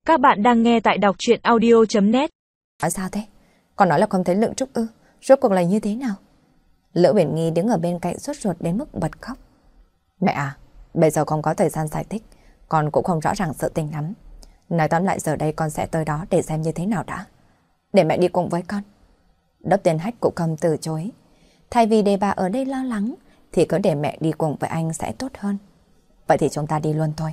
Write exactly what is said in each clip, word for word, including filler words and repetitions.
Các bạn đang nghe tại đọc truyện audio chấm net. Nói sao thế? Còn nói là không thấy Lượng Trúc ư? Rốt cuộc là như thế nào? Lữ Uyển Nhi đứng ở bên cạnh sốt ruột đến mức bật khóc. Mẹ à, bây giờ không có thời gian giải thích, con cũng không rõ ràng sự tình lắm. Nói tóm lại giờ đây con sẽ tới đó để xem như thế nào đã. Để mẹ đi cùng với con. Đốc Tiên Hách cũng không từ chối. Thay vì để bà ở đây lo lắng, thì cứ để mẹ đi cùng với anh sẽ tốt hơn. Vậy thì chúng ta đi luôn thôi.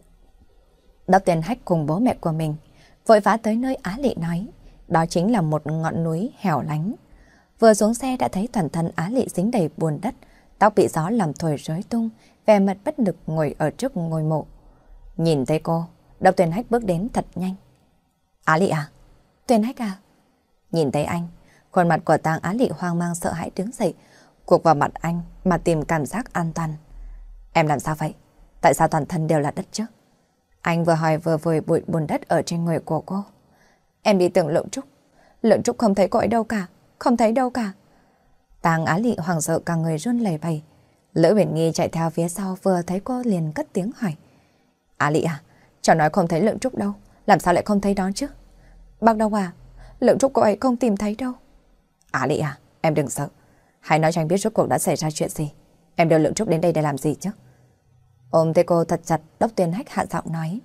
Đốc Tiên Hách cùng bố mẹ của mình vội vã tới nơi Á Lị nói. Đó chính là một ngọn núi hẻo lánh. Vừa xuống xe đã thấy toàn thân Á Lị dính đầy bùn đất, tóc bị gió làm thổi rối tung, vẻ mặt bất lực ngồi ở trước ngôi mộ. Nhìn thấy cô, Đốc Tiên Hách bước đến thật nhanh. Á Lị à? Tiên Hách à? Nhìn thấy anh, khuôn mặt của Tang Á Lị hoang mang sợ hãi đứng dậy, cuộc vào mặt anh mà tìm cảm giác an toàn. Em làm sao vậy? Tại sao toàn thân đều là đất chứ? Anh vừa hỏi vừa vùi bụi bùn đất ở trên người của cô. Em đi tưởng Lượng Trúc. Lượng Trúc không thấy cô ấy đâu cả. Không thấy đâu cả. Tang Á Lị hoảng sợ cả người run lẩy bẩy. Lữ Uyển Nhi chạy theo phía sau vừa thấy cô liền cất tiếng hỏi. Á Lị à, cháu nói không thấy Lượng Trúc đâu. Làm sao lại không thấy đó chứ? Bác đâu à? Lượng Trúc cô ấy không tìm thấy đâu. Á Lị à, em đừng sợ. Hãy nói cho anh biết rốt cuộc đã xảy ra chuyện gì. Em đưa Lượng Trúc đến đây để làm gì chứ? Ôm thấy cô thật chặt, Đốc Tiên Hách hạ giọng nói.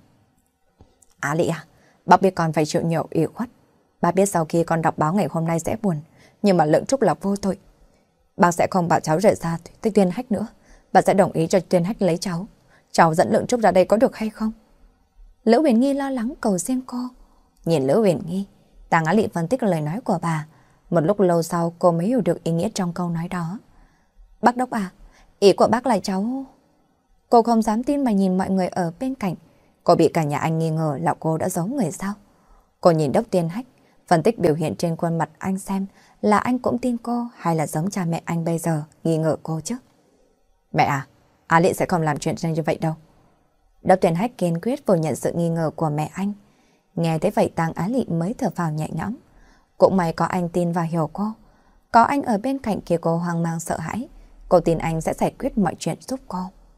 Á Lị à, bác biết con phải chịu nhiều ủy khuất. Bác biết sau khi con đọc báo ngày hôm nay sẽ buồn, nhưng mà Lượng Trúc là vô tội. Bác sẽ không bảo cháu rời xa tới Tiên Hách nữa. Bác sẽ đồng ý cho Tiên Hách lấy cháu. Cháu dẫn Lượng Trúc ra đây có được hay không? Lữ Uyển Nhi lo lắng cầu xin cô. Nhìn Lữ Uyển Nhi, Tang Á Lị phân tích lời nói của bà. Một lúc lâu sau cô mới hiểu được ý nghĩa trong câu nói đó. Bác Đốc à, ý của bác là cháu... Cô không dám tin mà nhìn mọi người ở bên cạnh. Cô bị cả nhà anh nghi ngờ là cô đã giấu người sao. Cô nhìn Đốc Tiên Hách, phân tích biểu hiện trên khuôn mặt anh xem là anh cũng tin cô hay là giống cha mẹ anh bây giờ nghi ngờ cô chứ. Mẹ à, Á Lị sẽ không làm chuyện như vậy đâu. Đốc Tiên Hách kiên quyết phủ nhận sự nghi ngờ của mẹ anh. Nghe thế vậy Tang Á Lị mới thở phào nhẹ nhõm. Cũng may có anh tin và hiểu cô. Có anh ở bên cạnh kia cô hoang mang sợ hãi. Cô tin anh sẽ giải quyết mọi chuyện giúp cô.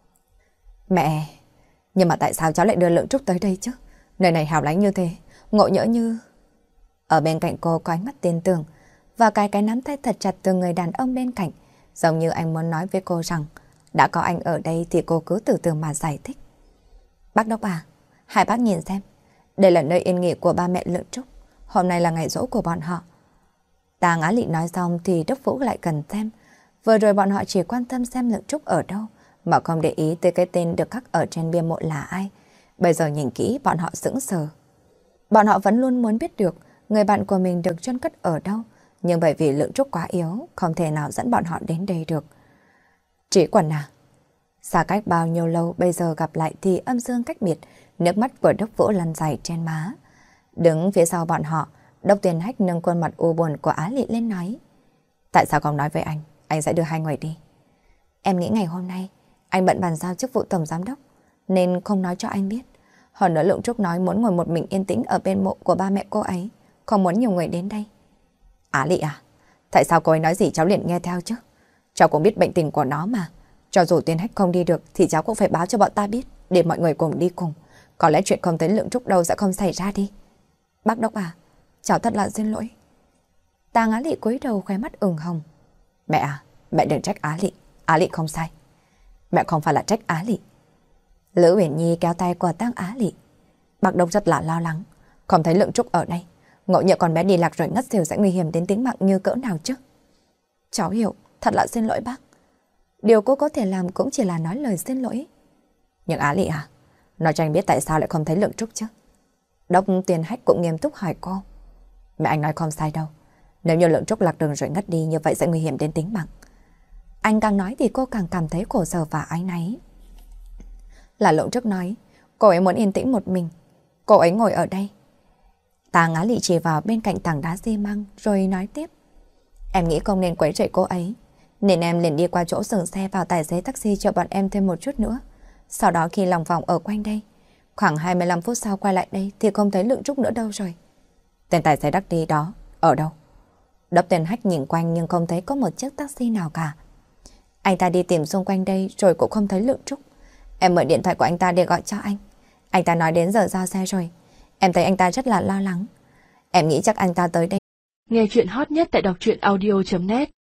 Mẹ, nhưng mà tại sao cháu lại đưa Lượng Trúc tới đây chứ? Nơi này hẻo lánh như thế, ngộ nhỡ như... Ở bên cạnh cô có ánh mắt tin tưởng và cái cái nắm tay thật chặt từ người đàn ông bên cạnh, giống như anh muốn nói với cô rằng đã có anh ở đây thì cô cứ từ từ mà giải thích. Bác Đốc à, hai bác nhìn xem, đây là nơi yên nghỉ của ba mẹ Lượng Trúc. Hôm nay là ngày giỗ của bọn họ. Tang Á Lị nói xong thì Đốc Vũ lại cần xem. Vừa rồi bọn họ chỉ quan tâm xem Lượng Trúc ở đâu, mà không để ý tới cái tên được khắc ở trên bia mộ là ai. Bây giờ nhìn kỹ bọn họ sững sờ. Bọn họ vẫn luôn muốn biết được người bạn của mình được chôn cất ở đâu, nhưng bởi vì Lượng Trúc quá yếu, không thể nào dẫn bọn họ đến đây được. Trí Quần à? Xa cách bao nhiêu lâu bây giờ gặp lại thì âm dương cách biệt, nước mắt của Đốc Vũ lăn dài trên má. Đứng phía sau bọn họ, Đốc Tiên Hách nâng khuôn mặt u buồn của Á Lị lên nói. Tại sao không nói với anh, anh sẽ đưa hai người đi. Em nghĩ ngày hôm nay anh bận bàn giao chức vụ tổng giám đốc nên không nói cho anh biết. Hơn nữa Lượng Trúc nói muốn ngồi một mình yên tĩnh ở bên mộ của ba mẹ cô ấy, không muốn nhiều người đến đây. Á Lị à, tại sao cô ấy nói gì cháu liền nghe theo chứ? Cháu cũng biết bệnh tình của nó mà. Cho dù Tiên Hách không đi được thì cháu cũng phải báo cho bọn ta biết để mọi người cùng đi cùng. Có lẽ chuyện không thấy Lượng Trúc đâu sẽ không xảy ra đi. Bác Đốc à, cháu thật là xin lỗi. Tang Á Lị cúi đầu khóe mắt ửng hồng. Mẹ à, mẹ đừng trách Á Lị. Á Lị không sai. Mẹ không phải là trách Á Lị. Lữ Uyển Nhi kéo tay của Tang Á Lị. Bác Đốc rất là lo lắng, không thấy Lượng Trúc ở đây. Ngộ nhỡ con bé đi lạc rồi ngất xỉu sẽ nguy hiểm đến tính mạng như cỡ nào chứ. Cháu hiểu, thật là xin lỗi bác. Điều cô có thể làm cũng chỉ là nói lời xin lỗi. Nhưng Á Lị à, nói cho anh biết tại sao lại không thấy Lượng Trúc chứ? Đốc Tiên Hách cũng nghiêm túc hỏi cô. Mẹ anh nói không sai đâu. Nếu như Lượng Trúc lạc đường rồi ngất đi như vậy sẽ nguy hiểm đến tính mạng. Anh càng nói thì cô càng cảm thấy khổ sở và áy náy. Là Lượng Trúc nói, cô ấy muốn yên tĩnh một mình. Cô ấy ngồi ở đây. Tang Á Lị chỉ vào bên cạnh tảng đá xi măng rồi nói tiếp. Em nghĩ không nên quấy rầy cô ấy, nên em liền đi qua chỗ dừng xe vào tài xế taxi cho bọn em thêm một chút nữa. Sau đó khi lòng vòng ở quanh đây, khoảng hai mươi lăm phút sau quay lại đây thì không thấy Lượng Trúc nữa đâu rồi. Tên tài xế taxi đó, ở đâu? Đốc Tiên Hách nhìn quanh nhưng không thấy có một chiếc taxi nào cả. Anh ta đi tìm xung quanh đây rồi cũng không thấy Lượng Trúc. Em mượn điện thoại của anh ta để gọi cho anh. Anh ta nói đến giờ giao xe rồi. Em thấy anh ta rất là lo lắng. Em nghĩ chắc anh ta tới đây. Nghe chuyện hot nhất tại đọc truyện audio chấm net